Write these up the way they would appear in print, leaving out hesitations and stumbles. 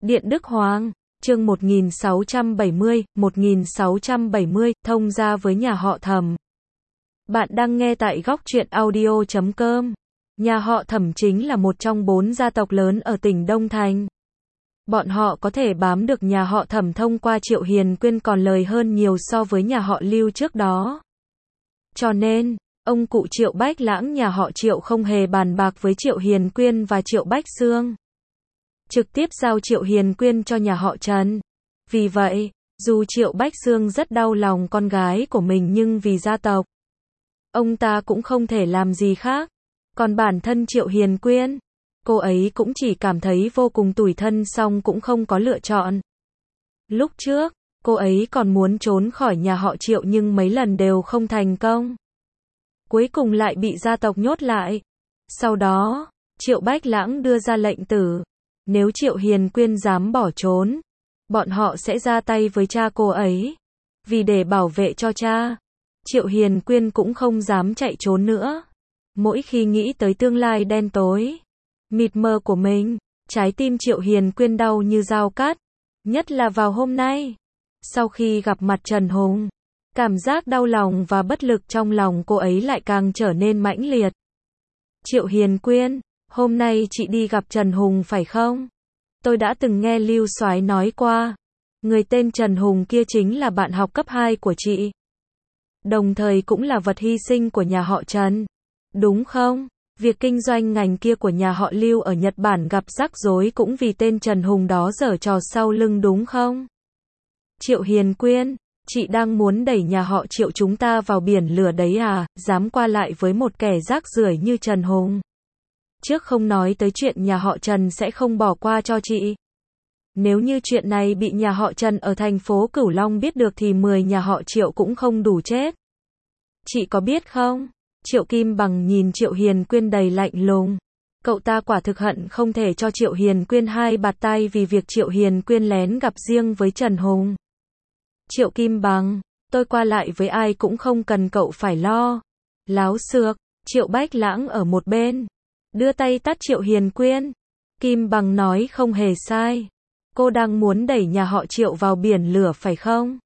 Điện Đức Hoàng, chương 1670, thông gia với nhà họ Thẩm. Bạn đang nghe tại góc truyện audio.com. Nhà họ Thẩm chính là một trong 4 gia tộc lớn ở tỉnh Đông Thành. Bọn họ có thể bám được nhà họ Thẩm thông qua Triệu Hiền Quyên còn lời hơn nhiều so với nhà họ Lưu trước đó. Cho nên, ông cụ Triệu Bách Lãng nhà họ Triệu không hề bàn bạc với Triệu Hiền Quyên và Triệu Bách Xương. Trực tiếp giao Triệu Hiền Quyên cho nhà họ Trần. Vì vậy, dù Triệu Bách Xương rất đau lòng con gái của mình nhưng vì gia tộc, ông ta cũng không thể làm gì khác. Còn bản thân Triệu Hiền Quyên, cô ấy cũng chỉ cảm thấy vô cùng tủi thân song cũng không có lựa chọn. Lúc trước, cô ấy còn muốn trốn khỏi nhà họ Triệu nhưng mấy lần đều không thành công. Cuối cùng lại bị gia tộc nhốt lại. Sau đó, Triệu Bách Lãng đưa ra lệnh tử. Nếu Triệu Hiền Quyên dám bỏ trốn, bọn họ sẽ ra tay với cha cô ấy. Vì để bảo vệ cho cha, Triệu Hiền Quyên cũng không dám chạy trốn nữa. Mỗi khi nghĩ tới tương lai đen tối, mịt mờ của mình, trái tim Triệu Hiền Quyên đau như dao cắt. Nhất là vào hôm nay, sau khi gặp mặt Trần Hùng, cảm giác đau lòng và bất lực trong lòng cô ấy lại càng trở nên mãnh liệt. Triệu Hiền Quyên, hôm nay chị đi gặp Trần Hùng phải không? Tôi đã từng nghe Lưu Soái nói qua, người tên Trần Hùng kia chính là bạn học cấp 2 của chị. Đồng thời cũng là vật hy sinh của nhà họ Trần. Đúng không? Việc kinh doanh ngành kia của nhà họ Lưu ở Nhật Bản gặp rắc rối cũng vì tên Trần Hùng đó giở trò sau lưng đúng không? Triệu Hiền Quyên, chị đang muốn đẩy nhà họ Triệu chúng ta vào biển lửa đấy à, dám qua lại với một kẻ rác rưởi như Trần Hùng. Trước không nói tới chuyện nhà họ Trần sẽ không bỏ qua cho chị. Nếu như chuyện này bị nhà họ Trần ở thành phố Cửu Long biết được thì 10 nhà họ Triệu cũng không đủ chết. Chị có biết không? Triệu Kim Bằng nhìn Triệu Hiền Quyên đầy lạnh lùng. Cậu ta quả thực hận không thể cho Triệu Hiền Quyên hai bạt tay vì việc Triệu Hiền Quyên lén gặp riêng với Trần Hùng. Triệu Kim Bằng, tôi qua lại với ai cũng không cần cậu phải lo. Láo xược, Triệu Bách Lãng ở một bên đưa tay tát Triệu Hiền Quyên. Kim Bằng nói không hề sai. Cô đang muốn đẩy nhà họ Triệu vào biển lửa phải không?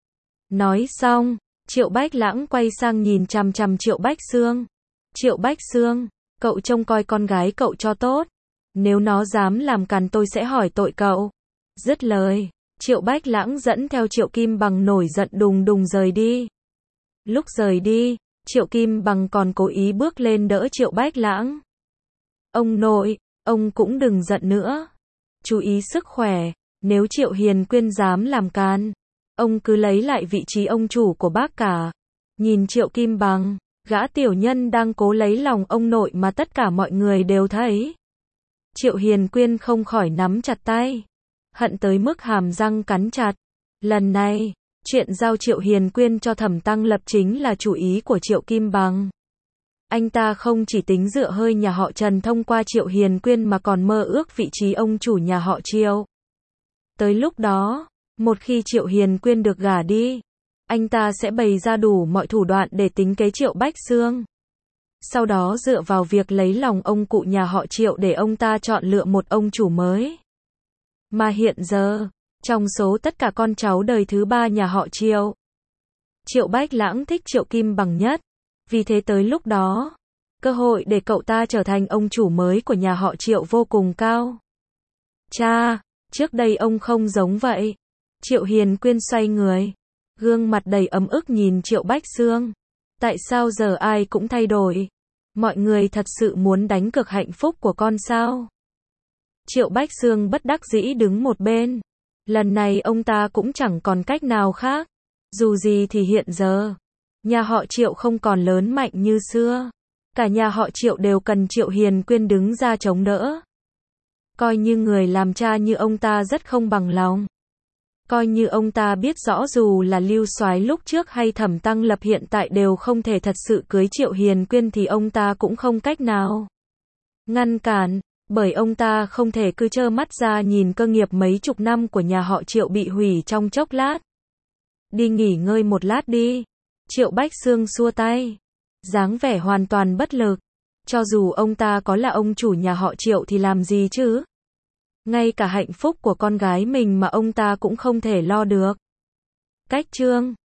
Nói xong, Triệu Bách Lãng quay sang nhìn chằm chằm Triệu Bách Xương. Triệu Bách Xương, cậu trông coi con gái cậu cho tốt. Nếu nó dám làm càn tôi sẽ hỏi tội cậu. Dứt lời, Triệu Bách Lãng dẫn theo Triệu Kim Bằng nổi giận đùng đùng rời đi. Lúc rời đi, Triệu Kim Bằng còn cố ý bước lên đỡ Triệu Bách Lãng. Ông nội, ông cũng đừng giận nữa. Chú ý sức khỏe, nếu Triệu Hiền Quyên dám làm càn, ông cứ lấy lại vị trí ông chủ của bác cả. Nhìn Triệu Kim Bằng, gã tiểu nhân đang cố lấy lòng ông nội mà tất cả mọi người đều thấy. Triệu Hiền Quyên không khỏi nắm chặt tay, hận tới mức hàm răng cắn chặt. Lần này, chuyện giao Triệu Hiền Quyên cho Thẩm Tăng Lập chính là chủ ý của Triệu Kim Bằng. Anh ta không chỉ tính dựa hơi nhà họ Trần thông qua Triệu Hiền Quyên mà còn mơ ước vị trí ông chủ nhà họ Triệu. Tới lúc đó, một khi Triệu Hiền Quyên được gả đi, anh ta sẽ bày ra đủ mọi thủ đoạn để tính kế Triệu Bách Xương. Sau đó dựa vào việc lấy lòng ông cụ nhà họ Triệu để ông ta chọn lựa một ông chủ mới. Mà hiện giờ, trong số tất cả con cháu đời thứ 3 nhà họ Triệu, Triệu Bách Lãng thích Triệu Kim Bằng nhất. Vì thế tới lúc đó, cơ hội để cậu ta trở thành ông chủ mới của nhà họ Triệu vô cùng cao. Cha, trước đây ông không giống vậy. Triệu Hiền Quyên xoay người, gương mặt đầy ấm ức nhìn Triệu Bách Xương. Tại sao giờ ai cũng thay đổi? Mọi người thật sự muốn đánh cược hạnh phúc của con sao? Triệu Bách Xương bất đắc dĩ đứng một bên. Lần này ông ta cũng chẳng còn cách nào khác. Dù gì thì hiện giờ, nhà họ Triệu không còn lớn mạnh như xưa. Cả nhà họ Triệu đều cần Triệu Hiền Quyên đứng ra chống đỡ. Coi như người làm cha như ông ta rất không bằng lòng. Coi như ông ta biết rõ dù là Lưu Soái lúc trước hay Thẩm Tăng Lập hiện tại đều không thể thật sự cưới Triệu Hiền Quyên thì ông ta cũng không cách nào ngăn cản. Bởi ông ta không thể cứ trơ mắt ra nhìn cơ nghiệp mấy chục năm của nhà họ Triệu bị hủy trong chốc lát. Đi nghỉ ngơi một lát đi. Triệu Bách Xương xua tay, dáng vẻ hoàn toàn bất lực. Cho dù ông ta có là ông chủ nhà họ Triệu thì làm gì chứ? Ngay cả hạnh phúc của con gái mình mà ông ta cũng không thể lo được. Cách chương